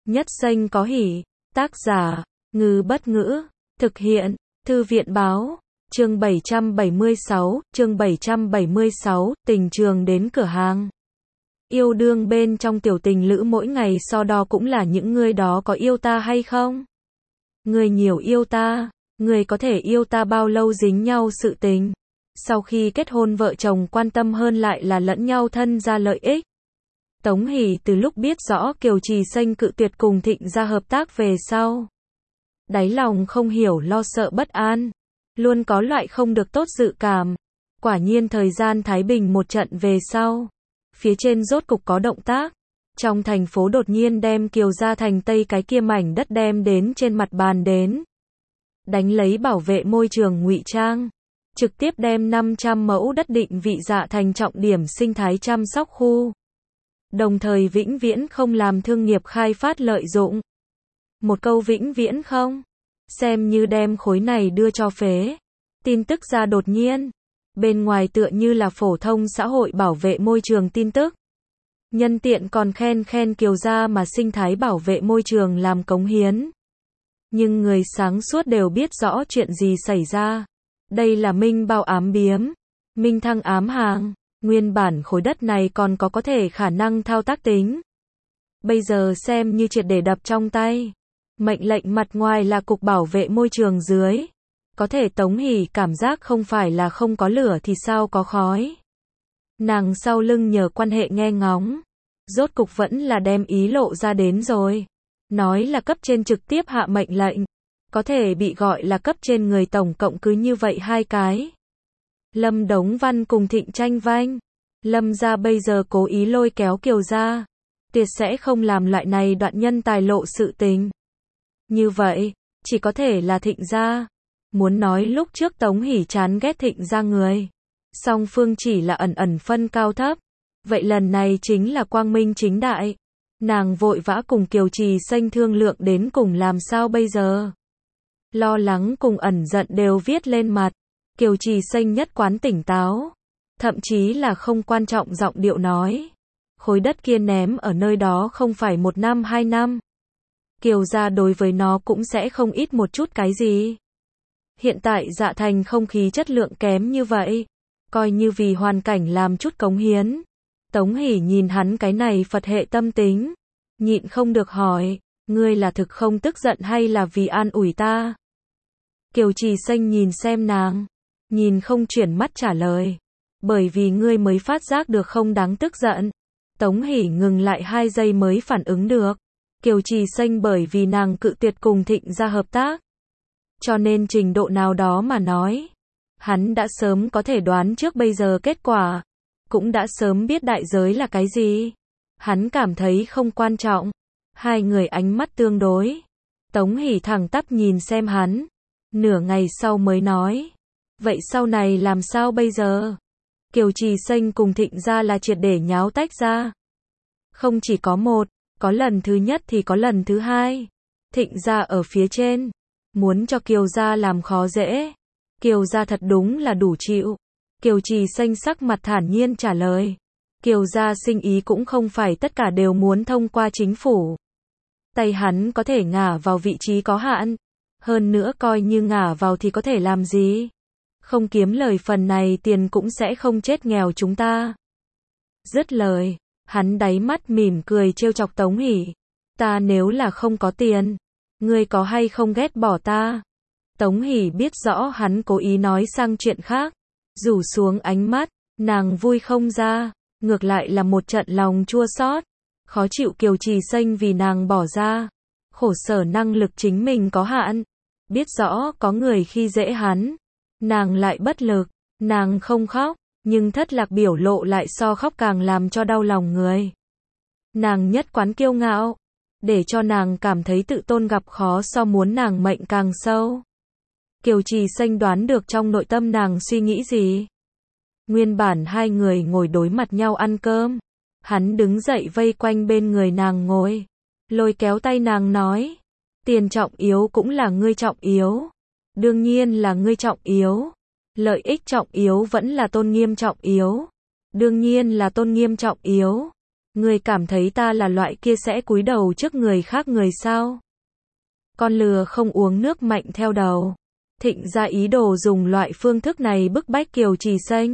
Nhất Xanh có hỉ. Tác giả, Ngư Bất Ngữ. Thực hiện, Thư viện Báo. Chương 776, tình trường đến cửa hàng. Yêu đương bên trong tiểu tình lữ mỗi ngày so đo cũng là những người đó có yêu ta hay không. Người nhiều yêu ta, người có thể yêu ta bao lâu dính nhau sự tình. Sau khi kết hôn vợ chồng quan tâm hơn lại là lẫn nhau thân ra lợi ích. Tống Hỷ từ lúc biết rõ Kiều Trì Xanh cự tuyệt cùng Thịnh gia hợp tác về sau, đáy lòng không hiểu lo sợ bất an, luôn có loại không được tốt dự cảm. Quả nhiên thời gian thái bình một trận về sau, phía trên rốt cục có động tác. Trong thành phố đột nhiên đem Kiều gia thành Tây cái kia mảnh đất đem đến trên mặt bàn đến. Đánh lấy bảo vệ môi trường ngụy trang, trực tiếp đem 500 mẫu đất định vị Dạ thành trọng điểm sinh thái chăm sóc khu. Đồng thời vĩnh viễn không làm thương nghiệp khai phát lợi dụng. Một câu vĩnh viễn không, xem như đem khối này đưa cho phế. Tin tức ra đột nhiên, bên ngoài tựa như là phổ thông xã hội bảo vệ môi trường tin tức. Nhân tiện còn khen Kiều gia mà sinh thái bảo vệ môi trường làm cống hiến. Nhưng người sáng suốt đều biết rõ chuyện gì xảy ra. Đây là minh bao ám biếm, minh thăng ám hàng. Nguyên bản khối đất này còn có thể khả năng thao tác tính. Bây giờ xem như triệt để đập trong tay. Mệnh lệnh mặt ngoài là cục bảo vệ môi trường dưới. Có thể Tống Hỷ cảm giác không phải là không có lửa thì sao có khói. Nàng sau lưng nhờ quan hệ nghe ngóng, rốt cục vẫn là đem ý lộ ra đến rồi. Nói là cấp trên trực tiếp hạ mệnh lệnh, có thể bị gọi là cấp trên người tổng cộng cứ như vậy hai cái. Lâm Đống Văn cùng Thịnh tranh vanh. Lâm gia bây giờ cố ý lôi kéo Kiều gia, tuyệt sẽ không làm loại này đoạn nhân tài lộ sự tình. Như vậy, chỉ có thể là Thịnh gia. Muốn nói lúc trước Tống Hỷ chán ghét Thịnh gia người, song phương chỉ là ẩn phân cao thấp. Vậy lần này chính là quang minh chính đại. Nàng vội vã cùng Kiều Trì Xanh thương lượng đến cùng làm sao bây giờ. Lo lắng cùng ẩn giận đều viết lên mặt. Kiều Trì Xanh nhất quán tỉnh táo, thậm chí là không quan trọng giọng điệu nói. Khối đất kia ném ở nơi đó không phải 1 năm 2 năm. Kiều gia đối với nó cũng sẽ không ít một chút cái gì. Hiện tại Dạ thành không khí chất lượng kém như vậy, coi như vì hoàn cảnh làm chút cống hiến. Tống Hỷ nhìn hắn cái này Phật hệ tâm tính, nhịn không được hỏi, ngươi là thực không tức giận hay là vì an ủi ta? Kiều Trì Xanh nhìn xem nàng, nhìn không chuyển mắt trả lời, bởi vì ngươi mới phát giác được không đáng tức giận. Tống Hỷ ngừng lại 2 giây mới phản ứng được. Kiều Trì Xanh bởi vì nàng cự tuyệt cùng Thịnh gia hợp tác, cho nên trình độ nào đó mà nói, hắn đã sớm có thể đoán trước bây giờ kết quả, cũng đã sớm biết đại giới là cái gì. Hắn cảm thấy không quan trọng. Hai người ánh mắt tương đối. Tống Hỷ thẳng tắp nhìn xem hắn, nửa ngày sau mới nói, vậy sau này làm sao bây giờ? Kiều Trì Xanh cùng Thịnh gia là triệt để nháo tách ra. Không chỉ có một, có lần thứ nhất thì có lần thứ hai. Thịnh gia ở phía trên, muốn cho Kiều gia làm khó dễ. Kiều gia thật đúng là đủ chịu. Kiều Trì Xanh sắc mặt thản nhiên trả lời, Kiều gia sinh ý cũng không phải tất cả đều muốn thông qua chính phủ. Tay hắn có thể ngả vào vị trí có hạn. Hơn nữa coi như ngả vào thì có thể làm gì? Không kiếm lời phần này tiền cũng sẽ không chết nghèo chúng ta. Dứt lời, hắn đáy mắt mỉm cười trêu chọc Tống Hỷ. Ta nếu là không có tiền, ngươi có hay không ghét bỏ ta? Tống Hỷ biết rõ hắn cố ý nói sang chuyện khác, rủ xuống ánh mắt, nàng vui không ra, ngược lại là một trận lòng chua xót, khó chịu Kiều Trì Xanh vì nàng bỏ ra, khổ sở năng lực chính mình có hạn, biết rõ có người khi dễ hắn, nàng lại bất lực, nàng không khóc, nhưng thất lạc biểu lộ lại so khóc càng làm cho đau lòng người. Nàng nhất quán kiêu ngạo, để cho nàng cảm thấy tự tôn gặp khó so muốn nàng mệnh càng sâu. Kiều Trì Xanh đoán được trong nội tâm nàng suy nghĩ gì. Nguyên bản hai người ngồi đối mặt nhau ăn cơm. Hắn đứng dậy vây quanh bên người nàng ngồi, lôi kéo tay nàng nói, tiền trọng yếu cũng là ngươi trọng yếu. Đương nhiên là ngươi trọng yếu. Lợi ích trọng yếu vẫn là tôn nghiêm trọng yếu. Đương nhiên là tôn nghiêm trọng yếu. Ngươi cảm thấy ta là loại kia sẽ cúi đầu trước người khác người sao? Con lừa không uống nước mạnh theo đầu. Thịnh ra ý đồ dùng loại phương thức này bức bách Kiều Trì Xanh.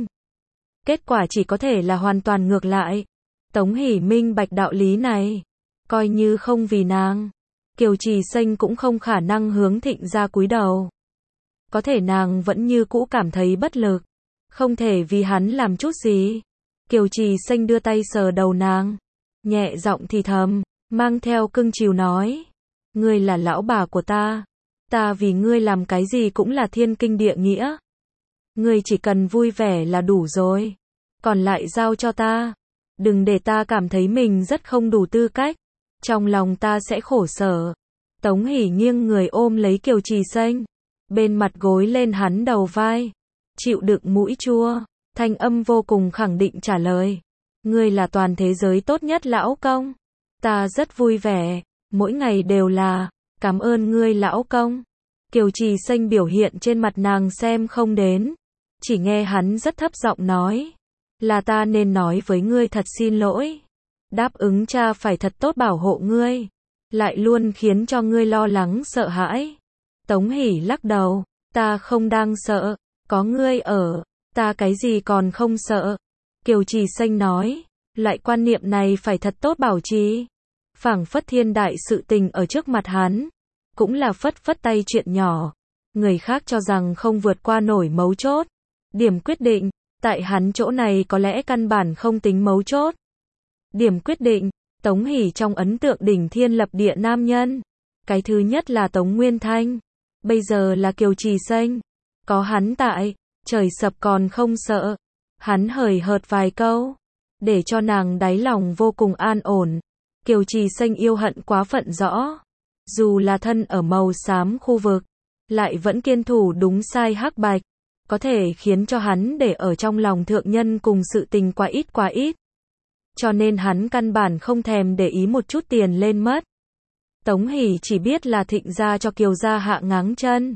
Kết quả chỉ có thể là hoàn toàn ngược lại. Tống Hỷ minh bạch đạo lý này. Coi như không vì nàng, Kiều Trì Xanh cũng không khả năng hướng Thịnh ra cúi đầu. Có thể nàng vẫn như cũ cảm thấy bất lực. Không thể vì hắn làm chút gì. Kiều Trì Xanh đưa tay sờ đầu nàng. Nhẹ giọng thì thầm, mang theo cưng chiều nói. Ngươi là lão bà của ta. Ta vì ngươi làm cái gì cũng là thiên kinh địa nghĩa. Ngươi chỉ cần vui vẻ là đủ rồi. Còn lại giao cho ta. Đừng để ta cảm thấy mình rất không đủ tư cách. Trong lòng ta sẽ khổ sở. Tống Hỷ nghiêng người ôm lấy Kiều Trì Xanh. Bên mặt gối lên hắn đầu vai. Chịu đựng mũi chua. Thanh âm vô cùng khẳng định trả lời. Ngươi là toàn thế giới tốt nhất lão công. Ta rất vui vẻ. Mỗi ngày đều là. Cảm ơn ngươi lão công. Kiều Trì Xanh biểu hiện trên mặt nàng xem không đến. Chỉ nghe hắn rất thấp giọng nói. Là ta nên nói với ngươi thật xin lỗi. Đáp ứng cha phải thật tốt bảo hộ ngươi. Lại luôn khiến cho ngươi lo lắng sợ hãi. Tống Hỷ lắc đầu. Ta không đang sợ. Có ngươi ở. Ta cái gì còn không sợ. Kiều Trì Xanh nói. Loại quan niệm này phải thật tốt bảo trì. Phảng phất thiên đại sự tình ở trước mặt hắn. Cũng là phất phất tay chuyện nhỏ. Người khác cho rằng không vượt qua nổi mấu chốt. Điểm quyết định. Tại hắn chỗ này có lẽ căn bản không tính mấu chốt. Điểm quyết định. Tống Hỷ trong ấn tượng đỉnh thiên lập địa nam nhân. Cái thứ nhất là Tống Nguyên Thanh. Bây giờ là Kiều Trì Xanh. Có hắn tại. Trời sập còn không sợ. Hắn hời hợt vài câu. Để cho nàng đáy lòng vô cùng an ổn. Kiều Trì Xanh yêu hận quá phận rõ. Dù là thân ở màu xám khu vực. Lại vẫn kiên thủ đúng sai hắc bạch. Có thể khiến cho hắn để ở trong lòng thượng nhân cùng sự tình quá ít. Cho nên hắn căn bản không thèm để ý một chút tiền lên mất. Tống Hỷ chỉ biết là Thịnh gia cho Kiều gia hạ ngáng chân.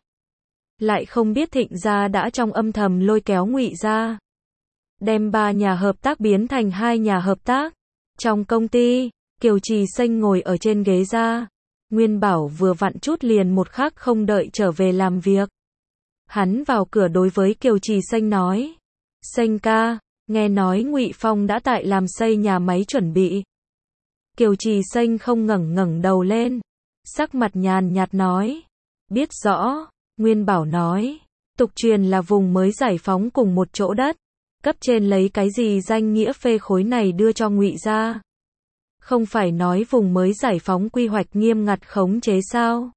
Lại không biết Thịnh gia đã trong âm thầm lôi kéo Ngụy gia. Đem 3 nhà hợp tác biến thành 2 nhà hợp tác. Trong công ty, Kiều Trì Xanh ngồi ở trên ghế ra. Nguyên Bảo vừa vặn chút liền một khắc không đợi trở về làm việc. Hắn vào cửa đối với Kiều Trì Xanh nói. Xanh ca, nghe nói Ngụy Phong đã tại làm xây nhà máy chuẩn bị. Kiều Trì Xanh không ngẩng đầu lên. Sắc mặt nhàn nhạt nói. Biết rõ, Nguyên Bảo nói. Tục truyền là vùng mới giải phóng cùng một chỗ đất. Cấp trên lấy cái gì danh nghĩa phê khối này đưa cho Ngụy gia. Không phải nói vùng mới giải phóng quy hoạch nghiêm ngặt khống chế sao?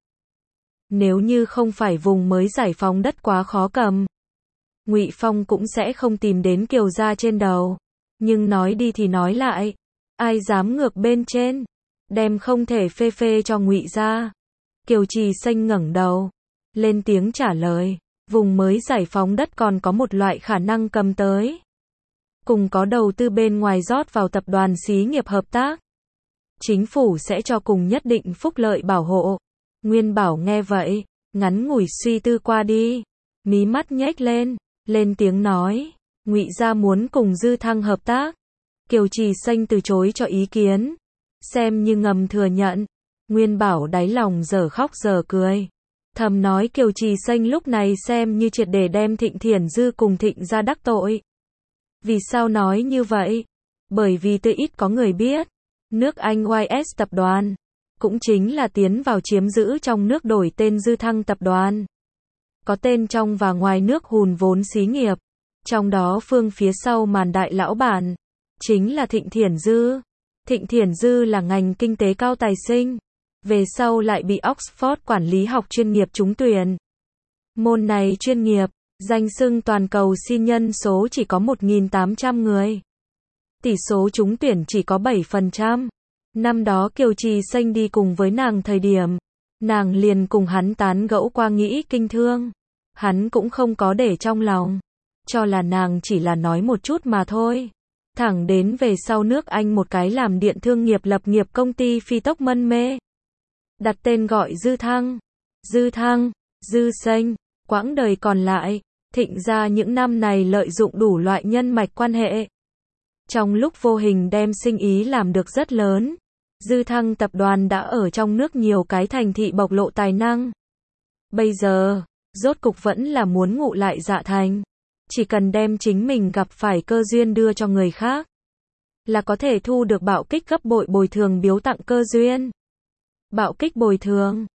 Nếu như không phải vùng mới giải phóng đất quá khó cầm, Ngụy Phong cũng sẽ không tìm đến Kiều gia trên đầu. Nhưng nói đi thì nói lại, ai dám ngược bên trên, đem không thể phê cho Ngụy gia. Kiều Trì Xanh ngẩng đầu, lên tiếng trả lời, vùng mới giải phóng đất còn có một loại khả năng cầm tới. Cùng có đầu tư bên ngoài rót vào tập đoàn xí nghiệp hợp tác. Chính phủ sẽ cho cùng nhất định phúc lợi bảo hộ. Nguyên Bảo nghe vậy, ngắn ngủi suy tư qua đi, mí mắt nhếch lên tiếng nói, Ngụy gia muốn cùng Dư Thăng hợp tác. Kiều Trì Xanh từ chối cho ý kiến, xem như ngầm thừa nhận. Nguyên Bảo đáy lòng giờ khóc giờ cười, thầm nói Kiều Trì Xanh lúc này xem như triệt để đem Thịnh Thiển Dư cùng Thịnh gia đắc tội. Vì sao nói như vậy? Bởi vì tuy ít có người biết, nước Anh YS tập đoàn, cũng chính là tiến vào chiếm giữ trong nước đổi tên Dư Thăng tập đoàn. Có tên trong và ngoài nước hùn vốn xí nghiệp. Trong đó phương phía sau màn đại lão bản, chính là Thịnh Thiển Dư. Thịnh Thiển Dư là ngành kinh tế cao tài sinh. Về sau lại bị Oxford quản lý học chuyên nghiệp trúng tuyển. Môn này chuyên nghiệp, danh xưng toàn cầu xin nhân số chỉ có 1.800 người. Tỷ số trúng tuyển chỉ có 7%. Năm đó Kiều Trì Xanh đi cùng với nàng thời điểm, nàng liền cùng hắn tán gẫu qua nghĩ kinh thương. Hắn cũng không có để trong lòng, cho là nàng chỉ là nói một chút mà thôi. Thẳng đến về sau nước Anh một cái làm điện thương nghiệp lập nghiệp công ty phi tốc mân mê. Đặt tên gọi Dư Thăng, Dư Xanh, quãng đời còn lại, Thịnh gia những năm này lợi dụng đủ loại nhân mạch quan hệ. Trong lúc vô hình đem sinh ý làm được rất lớn. Dư Thăng tập đoàn đã ở trong nước nhiều cái thành thị bộc lộ tài năng. Bây giờ, rốt cục vẫn là muốn ngụ lại Dạ Thành. Chỉ cần đem chính mình gặp phải cơ duyên đưa cho người khác, là có thể thu được bạo kích gấp bội bồi thường biếu tặng cơ duyên. Bạo kích bồi thường.